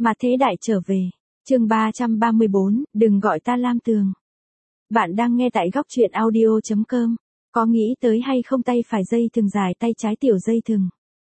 Mà thế đại trở về. Chương 334, đừng gọi ta Lam Tường. Bạn đang nghe tại góc truyện audio.com. Có nghĩ tới hay không tay phải dây thừng dài tay trái tiểu dây thừng?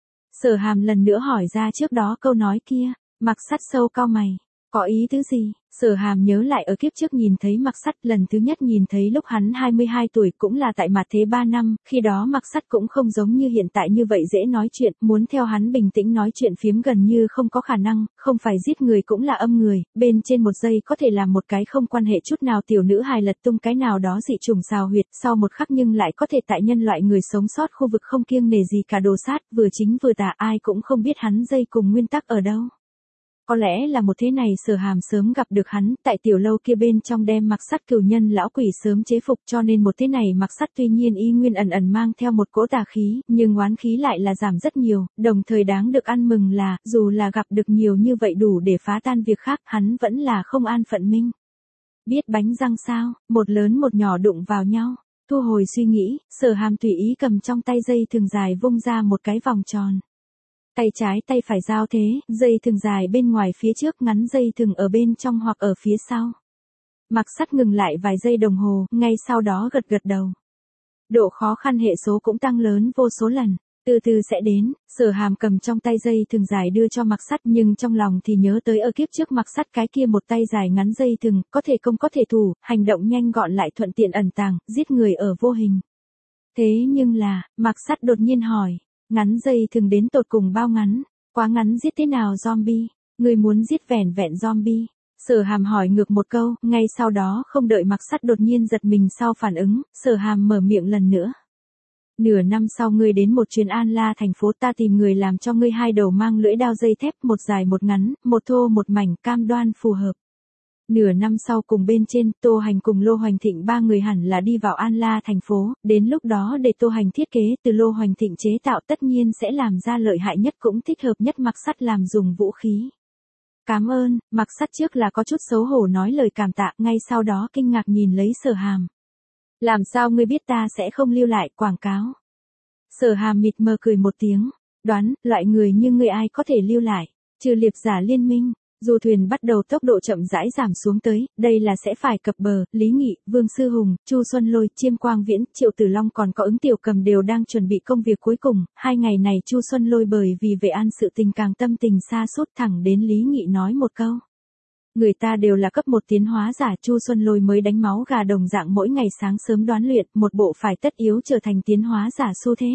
Sở Hàm lần nữa hỏi ra trước đó câu nói kia. Mặc Sắt sâu cau mày. Có ý tứ gì? Sở Hàm nhớ lại ở kiếp trước nhìn thấy Mặc Sắt lần thứ nhất nhìn thấy lúc hắn 22 tuổi cũng là tại mặt thế 3 năm, khi đó Mặc Sắt cũng không giống như hiện tại như vậy dễ nói chuyện, muốn theo hắn bình tĩnh nói chuyện phiếm gần như không có khả năng, không phải giết người cũng là âm người, bên trên một giây có thể làm một cái không quan hệ chút nào tiểu nữ hài lật tung cái nào đó dị trùng xào huyệt, sau một khắc nhưng lại có thể tại nhân loại người sống sót khu vực không kiêng nể gì cả đồ sát, vừa chính vừa tà ai cũng không biết hắn dây cùng nguyên tắc ở đâu. Có lẽ là một thế này Sở Hàm sớm gặp được hắn, tại tiểu lâu kia bên trong đem Mặc Sắt cửu nhân lão quỷ sớm chế phục cho nên một thế này Mặc Sắt tuy nhiên y nguyên ẩn ẩn mang theo một cỗ tà khí, nhưng oán khí lại là giảm rất nhiều, đồng thời đáng được ăn mừng là, dù là gặp được nhiều như vậy đủ để phá tan việc khác, hắn vẫn là không an phận minh. Biết bánh răng sao, một lớn một nhỏ đụng vào nhau, thu hồi suy nghĩ, Sở Hàm tùy ý cầm trong tay dây thừng dài vung ra một cái vòng tròn. Tay trái tay phải giao thế, dây thừng dài bên ngoài phía trước ngắn dây thừng ở bên trong hoặc ở phía sau. Mặc Sắt ngừng lại vài giây đồng hồ, ngay sau đó gật gật đầu. Độ khó khăn hệ số cũng tăng lớn vô số lần, từ từ sẽ đến. Sở Hàm cầm trong tay dây thừng dài đưa cho Mặc Sắt nhưng trong lòng thì nhớ tới ở kiếp trước Mặc Sắt cái kia một tay dài ngắn dây thừng, có thể công có thể thủ, hành động nhanh gọn lại thuận tiện ẩn tàng, giết người ở vô hình. Thế nhưng là, Mặc Sắt đột nhiên hỏi. Ngắn dây thừng đến tột cùng bao ngắn, quá ngắn giết thế nào zombie, người muốn giết vẻn vẹn zombie. Sở Hàm hỏi ngược một câu, ngay sau đó không đợi Mặc Sắt đột nhiên giật mình sau phản ứng, Sở Hàm mở miệng lần nữa. Nửa năm sau ngươi đến một chuyến An La thành phố ta tìm người làm cho ngươi 2 đầu mang lưỡi đao dây thép, một dài một ngắn, một thô một mảnh cam đoan phù hợp. Nửa năm sau cùng bên trên, Tô Hành cùng Lô Hoành Thịnh 3 người hẳn là đi vào An La thành phố, đến lúc đó để Tô Hành thiết kế từ Lô Hoành Thịnh chế tạo tất nhiên sẽ làm ra lợi hại nhất cũng thích hợp nhất Mặc Sắt làm dùng vũ khí. Cảm ơn, Mặc Sắt trước là có chút xấu hổ nói lời cảm tạ, ngay sau đó kinh ngạc nhìn lấy Sở Hàm. Làm sao ngươi biết ta sẽ không lưu lại quảng cáo? Sở Hàm mịt mờ cười một tiếng, đoán, loại người như ngươi ai có thể lưu lại, trừ liệp giả liên minh. Du thuyền bắt đầu tốc độ chậm rãi giảm xuống tới, đây là sẽ phải cập bờ, Lý Nghị, Vương Sư Hùng, Chu Xuân Lôi, Chiêm Quang Viễn, Triệu Tử Long còn có Ứng Tiểu Cầm đều đang chuẩn bị công việc cuối cùng, 2 ngày này Chu Xuân Lôi bởi vì Vệ An sự tình càng tâm tình xa sút thẳng đến Lý Nghị nói một câu. Người ta đều là cấp 1 tiến hóa giả, Chu Xuân Lôi mới đánh máu gà đồng dạng mỗi ngày sáng sớm đoán luyện, một bộ phải tất yếu trở thành tiến hóa giả xu thế.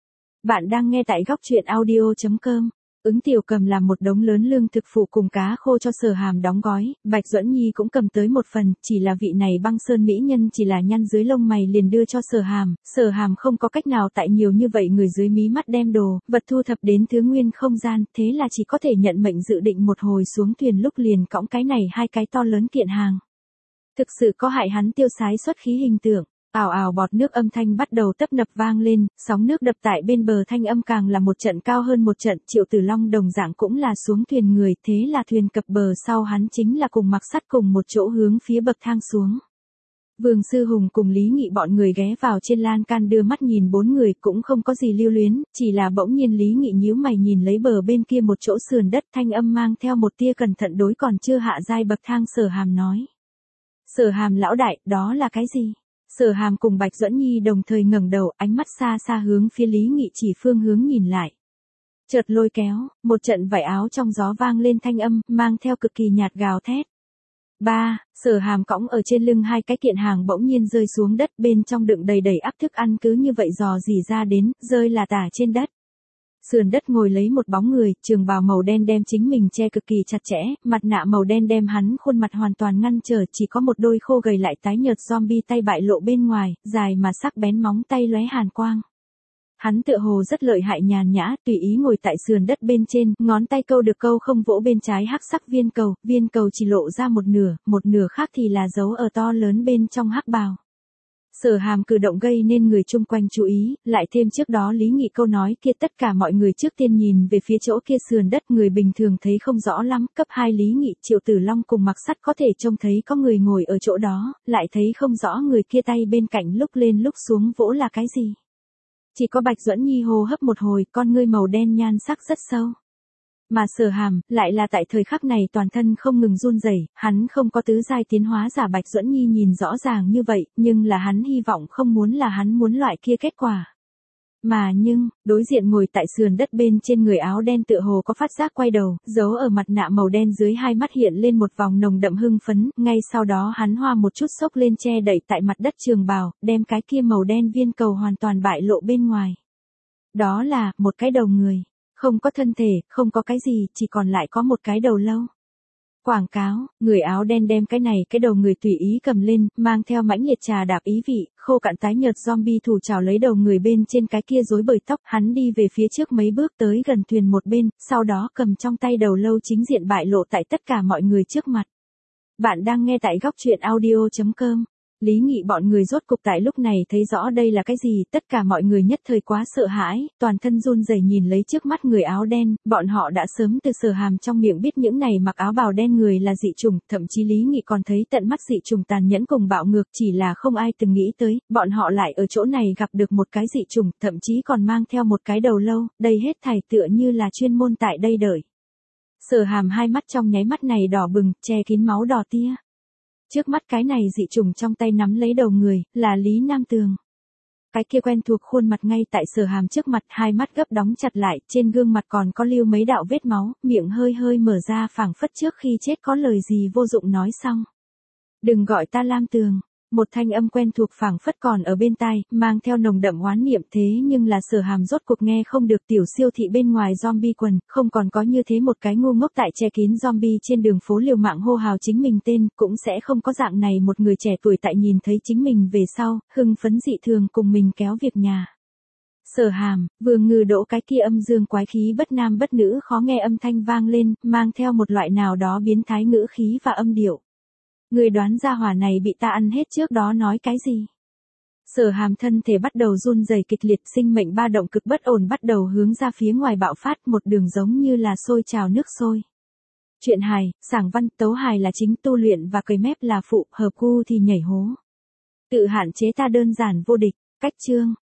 Bạn đang nghe tại góc truyện audio.com. Ứng Tiểu Cầm làm một đống lớn lương thực phụ cùng cá khô cho Sở Hàm đóng gói, Bạch Duẫn Nhi cũng cầm tới một phần, chỉ là vị này băng sơn mỹ nhân chỉ là nhăn dưới lông mày liền đưa cho Sở Hàm không có cách nào tại nhiều như vậy người dưới mí mắt đem đồ, vật thu thập đến thứ nguyên không gian, thế là chỉ có thể nhận mệnh dự định một hồi xuống thuyền lúc liền cõng cái này 2 cái to lớn kiện hàng. Thực sự có hại hắn tiêu sái xuất khí hình tượng. Ào ào bọt nước âm thanh bắt đầu tấp nập vang lên, sóng nước đập tại bên bờ thanh âm càng là một trận cao hơn một trận, Triệu Tử Long đồng dạng cũng là xuống thuyền người, thế là thuyền cập bờ sau hắn chính là cùng Mặc Sắt cùng một chỗ hướng phía bậc thang xuống. Vương Sư Hùng cùng Lý Nghị bọn người ghé vào trên lan can đưa mắt nhìn 4 người cũng không có gì lưu luyến, chỉ là bỗng nhiên Lý Nghị nhíu mày nhìn lấy bờ bên kia một chỗ sườn đất thanh âm mang theo một tia cẩn thận đối còn chưa hạ giai bậc thang Sở Hàm nói. Sở Hàm lão đại, đó là cái gì? Sở Hàm cùng Bạch Duẫn Nhi đồng thời ngẩng đầu, ánh mắt xa xa hướng phía Lý Nghị chỉ phương hướng nhìn lại. Chợt lôi kéo, một trận vải áo trong gió vang lên thanh âm, mang theo cực kỳ nhạt gào thét. Sở Hàm cõng ở trên lưng 2 cái kiện hàng bỗng nhiên rơi xuống đất, bên trong đựng đầy đầy ắp thức ăn cứ như vậy dò dỉ ra đến, rơi là tả trên đất. Sườn đất ngồi lấy một bóng người, trường bào màu đen đem chính mình che cực kỳ chặt chẽ, mặt nạ màu đen đem hắn khuôn mặt hoàn toàn ngăn trở, chỉ có một đôi khô gầy lại tái nhợt zombie tay bại lộ bên ngoài, dài mà sắc bén móng tay lóe hàn quang. Hắn tựa hồ rất lợi hại nhàn nhã, tùy ý ngồi tại sườn đất bên trên, ngón tay câu được câu không vỗ bên trái hắc sắc viên cầu chỉ lộ ra một nửa khác thì là dấu ở to lớn bên trong hắc bào. Sở Hàm cử động gây nên người chung quanh chú ý, lại thêm trước đó Lý Nghị câu nói kia tất cả mọi người trước tiên nhìn về phía chỗ kia sườn đất người bình thường thấy không rõ lắm, cấp 2 Lý Nghị Triệu Tử Long cùng Mặc Sắt có thể trông thấy có người ngồi ở chỗ đó, lại thấy không rõ người kia tay bên cạnh lúc lên lúc xuống vỗ là cái gì. Chỉ có Bạch Duẫn Nhi hô hấp một hồi, con ngươi màu đen nhan sắc rất sâu. Mà Sở Hàm, lại là tại thời khắc này toàn thân không ngừng run rẩy, hắn không có tứ giai tiến hóa giả Bạch Duẫn Nhi nhìn rõ ràng như vậy, nhưng là hắn hy vọng không muốn là hắn muốn loại kia kết quả. Mà nhưng, đối diện ngồi tại sườn đất bên trên người áo đen tựa hồ có phát giác quay đầu, giấu ở mặt nạ màu đen dưới hai mắt hiện lên một vòng nồng đậm hưng phấn, ngay sau đó hắn hoa một chút xốc lên che đậy tại mặt đất trường bào, đem cái kia màu đen viên cầu hoàn toàn bại lộ bên ngoài. Đó là, một cái đầu người. Không có thân thể, không có cái gì, chỉ còn lại có một cái đầu lâu. Quảng cáo, người áo đen đem cái đầu người tùy ý cầm lên, mang theo mãnh liệt trà đạp ý vị, khô cạn tái nhợt zombie thủ trào lấy đầu người bên trên cái kia rối bời tóc, hắn đi về phía trước mấy bước tới gần thuyền một bên, sau đó cầm trong tay đầu lâu chính diện bại lộ tại tất cả mọi người trước mặt. Bạn đang nghe tại góc truyện audio.com. Lý Nghị bọn người rốt cục tại lúc này thấy rõ đây là cái gì, tất cả mọi người nhất thời quá sợ hãi, toàn thân run rẩy nhìn lấy trước mắt người áo đen, bọn họ đã sớm từ Sở Hàm trong miệng biết những này mặc áo bào đen người là dị chủng, thậm chí Lý Nghị còn thấy tận mắt dị chủng tàn nhẫn cùng bạo ngược, chỉ là không ai từng nghĩ tới, bọn họ lại ở chỗ này gặp được một cái dị chủng, thậm chí còn mang theo một cái đầu lâu, đây hết thảy tựa như là chuyên môn tại đây đợi. Sở Hàm hai mắt trong nháy mắt này đỏ bừng, che kín máu đỏ tia. Trước mắt cái này dị chủng trong tay nắm lấy đầu người, là Lý Nam Tường. Cái kia quen thuộc khuôn mặt ngay tại Sở Hàm trước mặt, hai mắt gấp đóng chặt lại, trên gương mặt còn có lưu mấy đạo vết máu, miệng hơi hơi mở ra phảng phất trước khi chết có lời gì vô dụng nói xong. Đừng gọi ta Lam Tường. Một thanh âm quen thuộc phảng phất còn ở bên tai, mang theo nồng đậm oán niệm, thế nhưng là Sở Hàm rốt cuộc nghe không được. Tiểu siêu thị bên ngoài zombie quần, không còn có như thế một cái ngu ngốc tại che kín zombie trên đường phố liều mạng hô hào chính mình tên, cũng sẽ không có dạng này một người trẻ tuổi tại nhìn thấy chính mình về sau, hưng phấn dị thường cùng mình kéo việc nhà. Sở Hàm, Vương Ngư Đỗ cái kia âm dương quái khí bất nam bất nữ khó nghe âm thanh vang lên, mang theo một loại nào đó biến thái ngữ khí và âm điệu. Người đoán ra hỏa này bị ta ăn hết trước đó nói cái gì? Sở Hàm thân thể bắt đầu run rẩy kịch liệt, sinh mệnh ba động cực bất ổn bắt đầu hướng ra phía ngoài bạo phát, một đường giống như là sôi trào nước sôi. Truyện hài, sảng văn, tấu hài là chính, tu luyện và cười mép là phụ, hợp gu thì nhảy hố. Tự hạn chế ta đơn giản vô địch, cách chương.